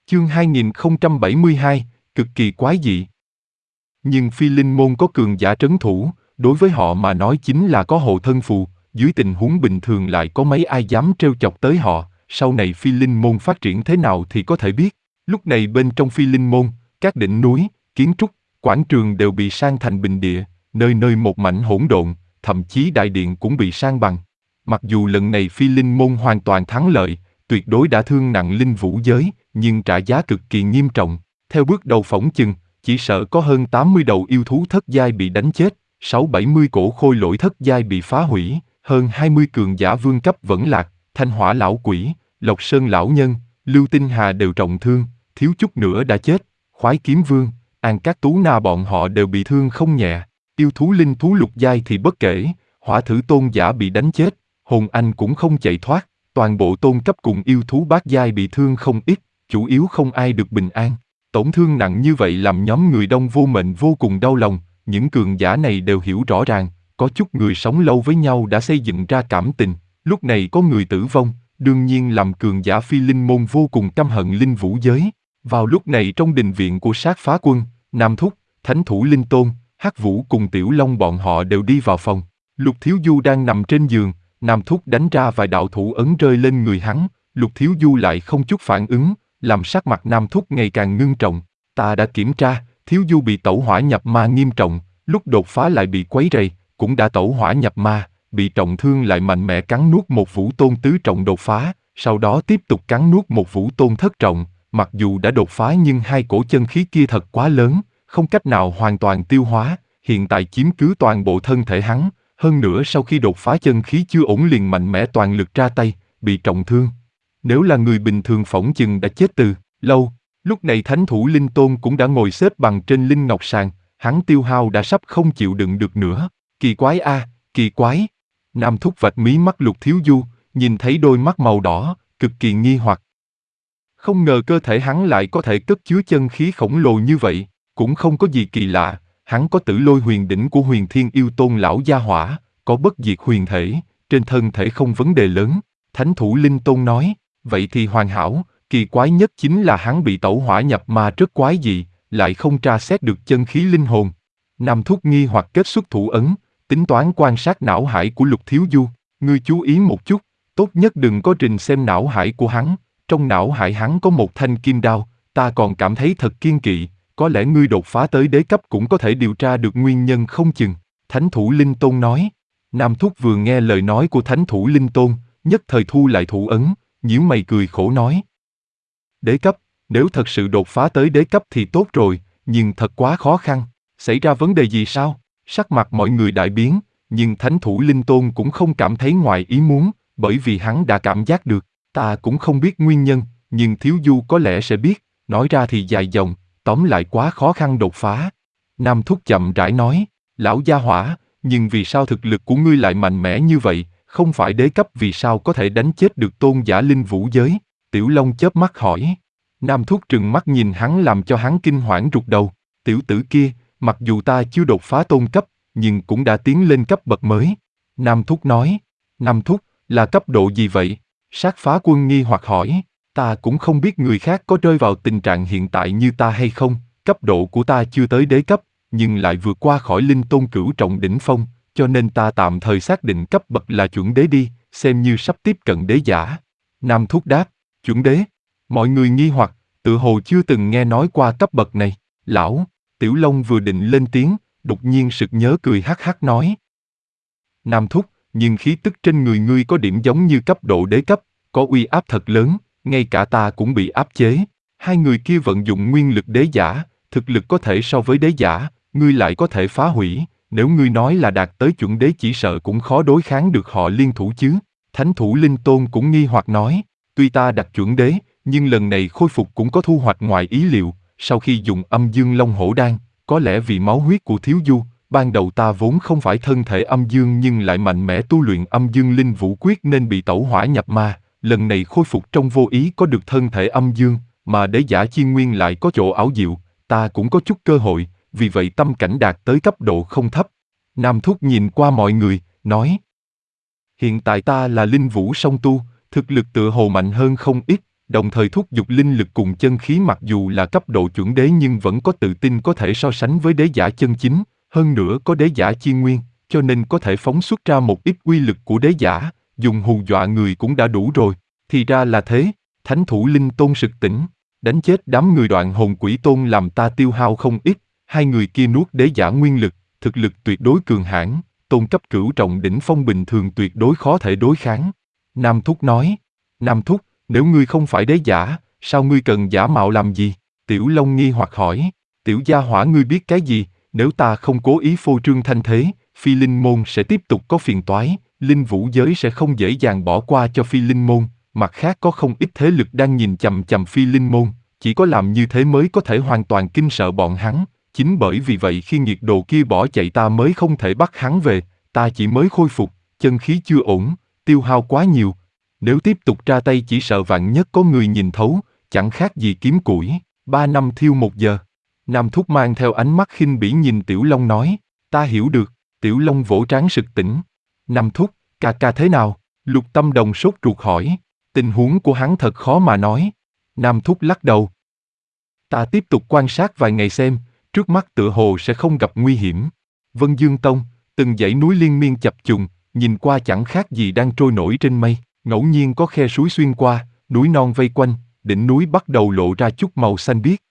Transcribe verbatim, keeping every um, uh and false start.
Chương hai nghìn không trăm bảy mươi hai, cực kỳ quái dị. Nhưng Phi Linh môn có cường giả trấn thủ, đối với họ mà nói chính là có hộ thân phù, dưới tình huống bình thường lại có mấy ai dám trêu chọc tới họ, sau này Phi Linh môn phát triển thế nào thì có thể biết. Lúc này bên trong Phi Linh môn, các đỉnh núi, kiến trúc, quảng trường đều bị san thành bình địa, nơi nơi một mảnh hỗn độn, thậm chí đại điện cũng bị san bằng. Mặc dù lần này Phi Linh môn hoàn toàn thắng lợi, tuyệt đối đã thương nặng linh vũ giới, nhưng trả giá cực kỳ nghiêm trọng. Theo bước đầu phỏng chừng, chỉ sợ có hơn tám mươi đầu yêu thú thất giai bị đánh chết, sáu bảy mươi cổ khôi lỗi thất giai bị phá hủy, hơn hai mươi cường giả vương cấp vẫn lạc, Thanh Hỏa lão quỷ, Lộc Sơn lão nhân, Lưu Tinh Hà đều trọng thương, thiếu chút nữa đã chết, Khoái Kiếm Vương, An Cát Tú Na bọn họ đều bị thương không nhẹ. Yêu thú linh thú lục giai thì bất kể, Hỏa Thử tôn giả bị đánh chết, Hồn Anh cũng không chạy thoát, toàn bộ tôn cấp cùng yêu thú bát giai bị thương không ít, chủ yếu không ai được bình an. Tổn thương nặng như vậy làm nhóm người Đông Vô Mệnh vô cùng đau lòng, những cường giả này đều hiểu rõ ràng, có chút người sống lâu với nhau đã xây dựng ra cảm tình, lúc này có người tử vong, đương nhiên làm cường giả Phi Linh môn vô cùng căm hận linh vũ giới. Vào lúc này trong đình viện của Sát Phá Quân, Nam Thúc, Thánh Thủ Linh Tôn, Hắc Vũ cùng Tiểu Long bọn họ đều đi vào phòng. Lục Thiếu Du đang nằm trên giường, Nam Thúc đánh ra vài đạo thủ ấn rơi lên người hắn, Lục Thiếu Du lại không chút phản ứng, làm sắc mặt Nam Thúc ngày càng ngưng trọng. Ta đã kiểm tra, Thiếu Du bị tẩu hỏa nhập ma nghiêm trọng, lúc đột phá lại bị quấy rầy, cũng đã tẩu hỏa nhập ma, bị trọng thương lại mạnh mẽ cắn nuốt một vũ tôn tứ trọng đột phá, sau đó tiếp tục cắn nuốt một vũ tôn thất trọng. Mặc dù đã đột phá nhưng hai cổ chân khí kia thật quá lớn, không cách nào hoàn toàn tiêu hóa, hiện tại chiếm cứ toàn bộ thân thể hắn, hơn nữa sau khi đột phá chân khí chưa ổn liền mạnh mẽ toàn lực ra tay, bị trọng thương. Nếu là người bình thường phỏng chừng đã chết từ lâu. Lúc này Thánh Thủ Linh Tôn cũng đã ngồi xếp bằng trên linh ngọc sàng, hắn tiêu hao đã sắp không chịu đựng được nữa. Kỳ quái a, kỳ quái. Nam Thúc vạch mí mắt Lục Thiếu Du, nhìn thấy đôi mắt màu đỏ, cực kỳ nghi hoặc. Không ngờ cơ thể hắn lại có thể cất chứa chân khí khổng lồ như vậy, cũng không có gì kỳ lạ, hắn có Tử Lôi huyền đỉnh của Huyền Thiên Yêu Tôn lão gia hỏa, có bất diệt huyền thể, trên thân thể không vấn đề lớn. Thánh Thủ Linh Tôn nói, vậy thì hoàn hảo, kỳ quái nhất chính là hắn bị tẩu hỏa nhập ma rất quái dị, lại không tra xét được chân khí linh hồn. Nam Thúc nghi hoặc kết xuất thủ ấn, tính toán quan sát não hải của Lục Thiếu Du, ngươi chú ý một chút, tốt nhất đừng có trình xem não hải của hắn. Trong não hải hắn có một thanh kim đao, ta còn cảm thấy thật kiên kỵ, có lẽ ngươi đột phá tới đế cấp cũng có thể điều tra được nguyên nhân không chừng. Thánh Thủ Linh Tôn nói. Nam Thúc vừa nghe lời nói của Thánh Thủ Linh Tôn, nhất thời thu lại thủ ấn, nhíu mày cười khổ nói. Đế cấp, nếu thật sự đột phá tới đế cấp thì tốt rồi, nhưng thật quá khó khăn, xảy ra vấn đề gì sao? Sắc mặt mọi người đại biến, nhưng Thánh Thủ Linh Tôn cũng không cảm thấy ngoài ý muốn, bởi vì hắn đã cảm giác được. Ta cũng không biết nguyên nhân, nhưng Thiếu Du có lẽ sẽ biết, nói ra thì dài dòng, tóm lại quá khó khăn đột phá. Nam Thúc chậm rãi nói, lão gia hỏa, nhưng vì sao thực lực của ngươi lại mạnh mẽ như vậy, không phải đế cấp vì sao có thể đánh chết được tôn giả linh vũ giới? Tiểu Long chớp mắt hỏi. Nam Thúc trừng mắt nhìn hắn làm cho hắn kinh hoảng rụt đầu. Tiểu tử kia, mặc dù ta chưa đột phá tôn cấp, nhưng cũng đã tiến lên cấp bậc mới. Nam Thúc nói, Nam Thúc, là cấp độ gì vậy? Sát Phá Quân nghi hoặc hỏi, ta cũng không biết người khác có rơi vào tình trạng hiện tại như ta hay không, cấp độ của ta chưa tới đế cấp, nhưng lại vượt qua khỏi linh tôn cửu trọng đỉnh phong, cho nên ta tạm thời xác định cấp bậc là chuẩn đế đi, xem như sắp tiếp cận đế giả. Nam Thúc đáp, chuẩn đế. Mọi người nghi hoặc, tự hồ chưa từng nghe nói qua cấp bậc này. Lão, Tiểu Long vừa định lên tiếng, đột nhiên sực nhớ cười hắc hắc nói. Nam Thúc, nhưng khí tức trên người ngươi có điểm giống như cấp độ đế cấp, có uy áp thật lớn, ngay cả ta cũng bị áp chế. Hai người kia vận dụng nguyên lực đế giả, thực lực có thể so với đế giả, ngươi lại có thể phá hủy, nếu ngươi nói là đạt tới chuẩn đế chỉ sợ cũng khó đối kháng được họ liên thủ chứ. Thánh Thủ Linh Tôn cũng nghi hoặc nói, tuy ta đạt chuẩn đế, nhưng lần này khôi phục cũng có thu hoạch ngoài ý liệu, sau khi dùng Âm Dương Long Hổ Đan, có lẽ vì máu huyết của Thiếu Du, ban đầu ta vốn không phải thân thể âm dương nhưng lại mạnh mẽ tu luyện Âm Dương Linh Vũ Quyết nên bị tẩu hỏa nhập ma, lần này khôi phục trong vô ý có được thân thể âm dương, mà đế giả chi nguyên lại có chỗ ảo diệu, ta cũng có chút cơ hội, vì vậy tâm cảnh đạt tới cấp độ không thấp. Nam Thúc nhìn qua mọi người, nói, hiện tại ta là linh vũ song tu, thực lực tựa hồ mạnh hơn không ít, đồng thời thúc giục linh lực cùng chân khí, mặc dù là cấp độ chuẩn đế nhưng vẫn có tự tin có thể so sánh với đế giả chân chính, hơn nữa có đế giả chi nguyên, cho nên có thể phóng xuất ra một ít uy lực của đế giả, dùng hù dọa người cũng đã đủ rồi. Thì ra là thế, thánh thủ linh tôn sực tỉnh, đánh chết đám người đoạn hồn quỷ tôn làm ta tiêu hao không ít, hai người kia nuốt đế giả nguyên lực, thực lực tuyệt đối cường hãn, tôn cấp cửu trọng đỉnh phong bình thường tuyệt đối khó thể đối kháng. Nam Thúc nói, Nam Thúc, nếu ngươi không phải đế giả, sao ngươi cần giả mạo làm gì? Tiểu Long nghi hoặc hỏi, tiểu gia hỏa ngươi biết cái gì, nếu ta không cố ý phô trương thanh thế, Phi Linh môn sẽ tiếp tục có phiền toái, linh vũ giới sẽ không dễ dàng bỏ qua cho Phi Linh môn, mặt khác có không ít thế lực đang nhìn chằm chằm Phi Linh môn, chỉ có làm như thế mới có thể hoàn toàn kinh sợ bọn hắn, chính bởi vì vậy khi nghiệt đồ kia bỏ chạy ta mới không thể bắt hắn về, ta chỉ mới khôi phục, chân khí chưa ổn, tiêu hao quá nhiều. Nếu tiếp tục ra tay chỉ sợ vạn nhất có người nhìn thấu, chẳng khác gì kiếm củi, ba năm thiêu một giờ. Nam Thúc mang theo ánh mắt khinh bỉ nhìn Tiểu Long nói, ta hiểu được. Tiểu Long vỗ trán sực tỉnh. Nam Thúc, ca ca thế nào? Lục Tâm Đồng sốt ruột hỏi. Tình huống của hắn thật khó mà nói. Nam Thúc lắc đầu. Ta tiếp tục quan sát vài ngày xem, trước mắt tựa hồ sẽ không gặp nguy hiểm. Vân Dương Tông, từng dãy núi liên miên chập trùng, nhìn qua chẳng khác gì đang trôi nổi trên mây, ngẫu nhiên có khe suối xuyên qua, núi non vây quanh, đỉnh núi bắt đầu lộ ra chút màu xanh biếc,